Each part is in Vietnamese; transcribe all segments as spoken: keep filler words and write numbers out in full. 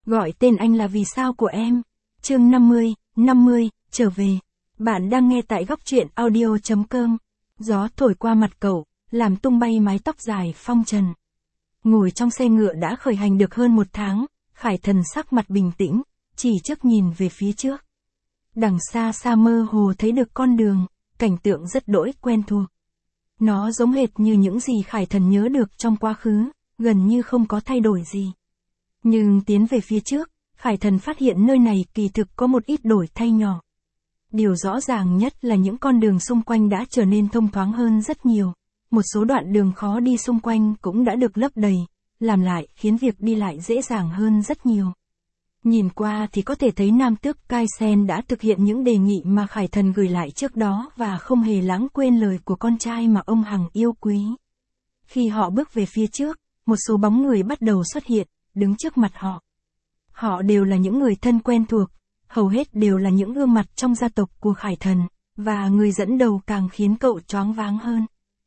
Gọi tên anh là vì sao của em. Chương năm mươi, năm mươi, trở về. Bạn đang nghe tại góc truyện audio chấm com. Gió thổi qua mặt cậu, làm tung bay mái tóc dài phong trần. Ngồi trong xe ngựa đã khởi hành được hơn một tháng, Khải Thần sắc mặt bình tĩnh, chỉ trước nhìn về phía trước. Đằng xa xa mơ hồ thấy được con đường, cảnh tượng rất đỗi quen thuộc. Nó giống hệt như những gì Khải Thần nhớ được trong quá khứ, gần như không có thay đổi gì. Nhưng tiến về phía trước, Khải Thần phát hiện nơi này kỳ thực có một ít đổi thay nhỏ. Điều rõ ràng nhất là những con đường xung quanh đã trở nên thông thoáng hơn rất nhiều. Một số đoạn đường khó đi xung quanh cũng đã được lấp đầy, làm lại khiến việc đi lại dễ dàng hơn rất nhiều. Nhìn qua thì có thể thấy Nam Tước Cai Sen đã thực hiện những đề nghị mà Khải Thần gửi lại trước đó và không hề lãng quên lời của con trai mà ông hằng yêu quý. Khi họ bước về phía trước, một số bóng người bắt đầu xuất hiện, đứng trước mặt họ. Họ đều là những người thân quen thuộc, hầu hết đều là những gương mặt trong gia tộc của Khải Thần, và người dẫn đầu càng khiến cậu choáng váng hơn.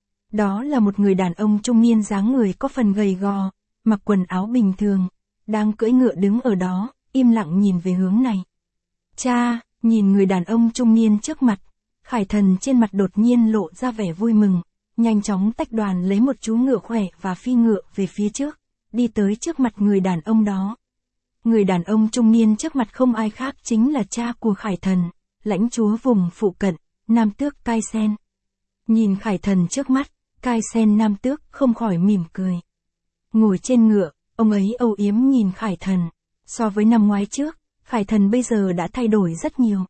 Đó là một người đàn ông trung niên dáng người có phần gầy gò, mặc quần áo bình thường, đang cưỡi ngựa đứng ở đó, im lặng nhìn về hướng này. Cha, nhìn người đàn ông trung niên trước mặt, Khải Thần trên mặt đột nhiên lộ ra vẻ vui mừng, nhanh chóng tách đoàn lấy một chú ngựa khỏe và phi ngựa về phía trước, đi tới trước mặt người đàn ông đó. Người đàn ông trung niên trước mặt không ai khác chính là cha của Khải Thần, lãnh chúa vùng phụ cận, Nam Tước Cai Sen. Nhìn Khải Thần trước mắt, Cai Sen Nam Tước không khỏi mỉm cười. Ngồi trên ngựa, ông ấy âu yếm nhìn Khải Thần. So với năm ngoái trước, Khải Thần bây giờ đã thay đổi rất nhiều.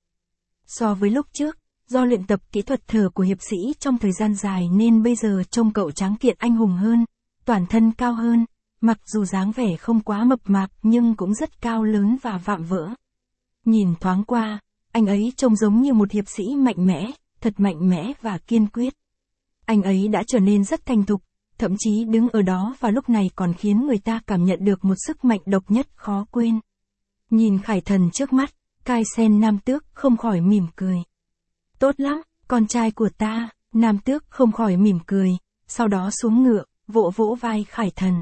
So với lúc trước, do luyện tập kỹ thuật thở của hiệp sĩ trong thời gian dài nên bây giờ trông cậu tráng kiện anh hùng hơn, toàn thân cao hơn, mặc dù dáng vẻ không quá mập mạp nhưng cũng rất cao lớn và vạm vỡ. Nhìn thoáng qua, anh ấy trông giống như một hiệp sĩ mạnh mẽ, thật mạnh mẽ và kiên quyết. Anh ấy đã trở nên rất thành thục, thậm chí đứng ở đó và lúc này còn khiến người ta cảm nhận được một sức mạnh độc nhất khó quên. Nhìn Khải Thần trước mắt, Cai Sen Nam Tước không khỏi mỉm cười. Tốt lắm, con trai của ta, Nam Tước không khỏi mỉm cười, sau đó xuống ngựa, vỗ vỗ vai Khải Thần.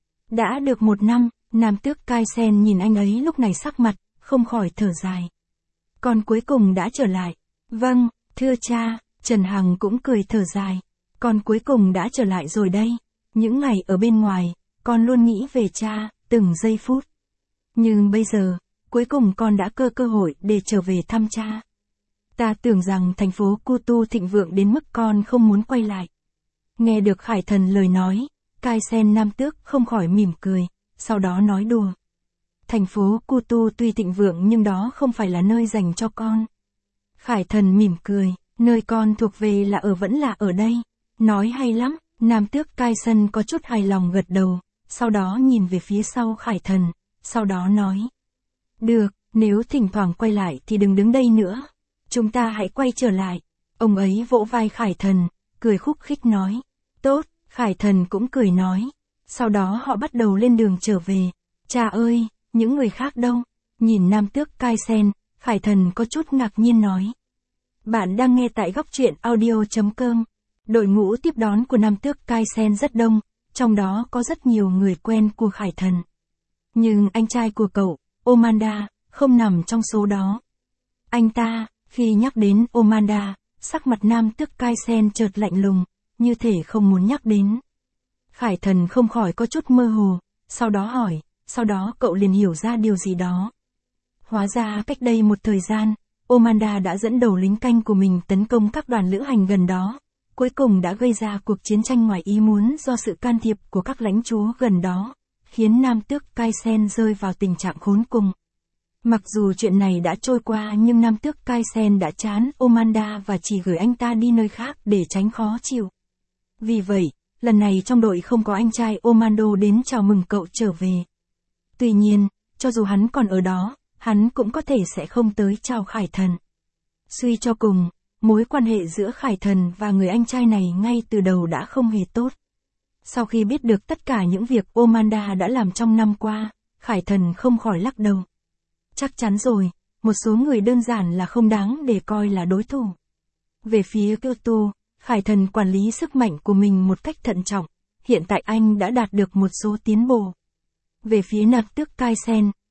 Đã được một năm, Nam Tước Cai Sen nhìn anh ấy lúc này sắc mặt, không khỏi thở dài. Con cuối cùng đã trở lại. Vâng, thưa cha, Trần Hằng cũng cười thở dài. Con cuối cùng đã trở lại rồi đây. Những ngày ở bên ngoài, con luôn nghĩ về cha, từng giây phút. Nhưng bây giờ, cuối cùng con đã cơ cơ hội để trở về thăm cha. Ta tưởng rằng thành phố Kutu thịnh vượng đến mức con không muốn quay lại. Nghe được Khải Thần lời nói, Cai Sen Nam Tước không khỏi mỉm cười, sau đó nói đùa. Thành phố Kutu tuy thịnh vượng nhưng đó không phải là nơi dành cho con. Khải Thần mỉm cười, nơi con thuộc về là ở vẫn là ở đây. Nói hay lắm, Nam Tước Cai Sen có chút hài lòng gật đầu, sau đó nhìn về phía sau Khải Thần, sau đó nói. Được, nếu thỉnh thoảng quay lại thì đừng đứng đây nữa. Chúng ta hãy quay trở lại. Ông ấy vỗ vai Khải Thần, cười khúc khích nói. Tốt, Khải Thần cũng cười nói. Sau đó họ bắt đầu lên đường trở về. Cha ơi, những người khác đâu? Nhìn Nam Tước Cai Sen, Khải Thần có chút ngạc nhiên nói. Bạn đang nghe tại góc truyện audio chấm com. Đội ngũ tiếp đón của Nam Tước Cai Sen rất đông, trong đó có rất nhiều người quen của Khải Thần. Nhưng anh trai của cậu, Omanda, không nằm trong số đó. Anh ta, khi nhắc đến Omanda, sắc mặt Nam Tước Cai Sen chợt lạnh lùng, như thể không muốn nhắc đến. Khải Thần không khỏi có chút mơ hồ, sau đó hỏi, sau đó cậu liền hiểu ra điều gì đó. Hóa ra cách đây một thời gian, Omanda đã dẫn đầu lính canh của mình tấn công các đoàn lữ hành gần đó. Cuối cùng đã gây ra cuộc chiến tranh ngoài ý muốn do sự can thiệp của các lãnh chúa gần đó, khiến Nam Tước Cai Sen rơi vào tình trạng khốn cùng. Mặc dù chuyện này đã trôi qua nhưng Nam Tước Cai Sen đã chán Omanda và chỉ gửi anh ta đi nơi khác để tránh khó chịu. Vì vậy, lần này trong đội không có anh trai Omando đến chào mừng cậu trở về. Tuy nhiên, cho dù hắn còn ở đó, hắn cũng có thể sẽ không tới chào Khải Thần. Suy cho cùng, mối quan hệ giữa Khải Thần và người anh trai này ngay từ đầu đã không hề tốt. Sau khi biết được tất cả những việc Omanda đã làm trong năm qua, Khải Thần không khỏi lắc đầu. Chắc chắn rồi, một số người đơn giản là không đáng để coi là đối thủ. Về phía Kyoto, Khải Thần quản lý sức mạnh của mình một cách thận trọng, hiện tại anh đã đạt được một số tiến bộ. Về phía Nam Tước Cai Sen,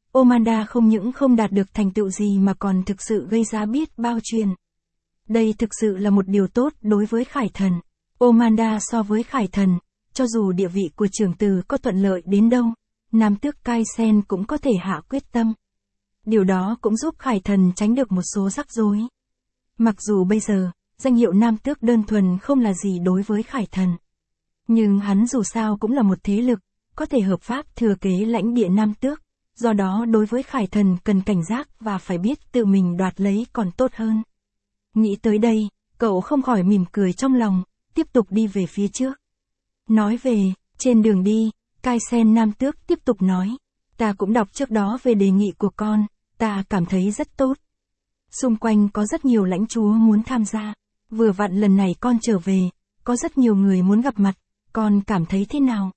Omanda không những không đạt được thành tựu gì mà còn thực sự gây ra biết bao chuyện. Đây thực sự là một điều tốt đối với Khải Thần. Omanda so với Khải Thần, cho dù địa vị của trưởng tử có thuận lợi đến đâu, nam tước Kai Sen cũng có thể hạ quyết tâm. Điều đó cũng giúp Khải Thần tránh được một số rắc rối. Mặc dù bây giờ, danh hiệu nam tước đơn thuần không là gì đối với Khải Thần. Nhưng hắn dù sao cũng là một thế lực, có thể hợp pháp thừa kế lãnh địa nam tước, do đó đối với Khải Thần cần cảnh giác và phải biết tự mình đoạt lấy còn tốt hơn. Nghĩ tới đây, cậu không khỏi mỉm cười trong lòng, tiếp tục đi về phía trước. Nói về, trên đường đi, Kai Sen nam tước tiếp tục nói, ta cũng đọc trước đó về đề nghị của con, ta cảm thấy rất tốt. Xung quanh có rất nhiều lãnh chúa muốn tham gia, vừa vặn lần này con trở về, có rất nhiều người muốn gặp mặt, con cảm thấy thế nào?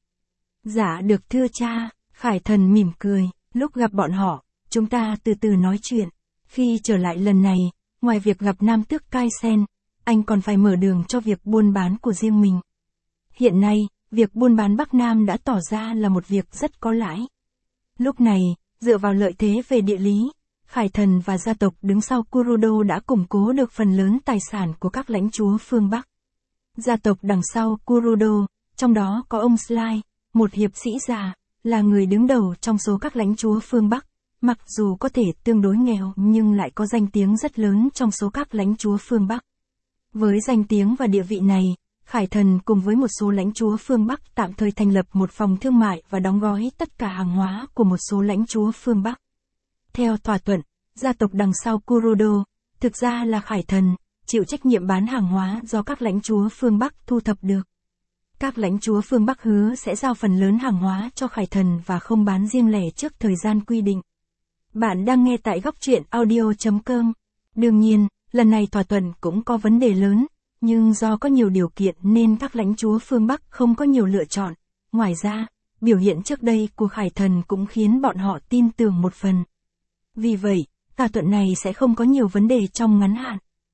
Dạ được thưa cha, Khải Thần mỉm cười, lúc gặp bọn họ, chúng ta từ từ nói chuyện. Khi trở lại lần này, ngoài việc gặp nam tước Kai Sen, anh còn phải mở đường cho việc buôn bán của riêng mình. Hiện nay, việc buôn bán Bắc Nam đã tỏ ra là một việc rất có lãi. Lúc này, dựa vào lợi thế về địa lý, Khải Thần và gia tộc đứng sau Kurudo đã củng cố được phần lớn tài sản của các lãnh chúa phương Bắc. Gia tộc đằng sau Kurudo, trong đó có ông Sly, một hiệp sĩ già, là người đứng đầu trong số các lãnh chúa phương Bắc, mặc dù có thể tương đối nghèo nhưng lại có danh tiếng rất lớn trong số các lãnh chúa phương Bắc. Với danh tiếng và địa vị này, Khải Thần cùng với một số lãnh chúa phương Bắc tạm thời thành lập một phòng thương mại và đóng gói tất cả hàng hóa của một số lãnh chúa phương Bắc. Theo thỏa thuận, gia tộc đằng sau Kurudo, thực ra là Khải Thần, chịu trách nhiệm bán hàng hóa do các lãnh chúa phương Bắc thu thập được. Các lãnh chúa phương Bắc hứa sẽ giao phần lớn hàng hóa cho Khải Thần và không bán riêng lẻ trước thời gian quy định. Bạn đang nghe tại góc truyện audio chấm com. Đương nhiên, lần này thỏa thuận cũng có vấn đề lớn, nhưng do có nhiều điều kiện nên các lãnh chúa phương Bắc không có nhiều lựa chọn. Ngoài ra, biểu hiện trước đây của Khải Thần cũng khiến bọn họ tin tưởng một phần. Vì vậy, thỏa thuận này sẽ không có nhiều vấn đề trong ngắn hạn.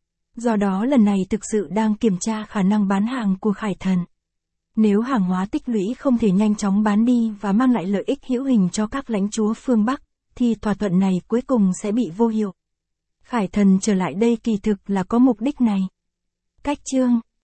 Do đó lần này thực sự đang kiểm tra khả năng bán hàng của Khải Thần. Nếu hàng hóa tích lũy không thể nhanh chóng bán đi và mang lại lợi ích hữu hình cho các lãnh chúa phương Bắc, thì thỏa thuận này cuối cùng sẽ bị vô hiệu. Khải Thần trở lại đây kỳ thực là có mục đích này. Cách chương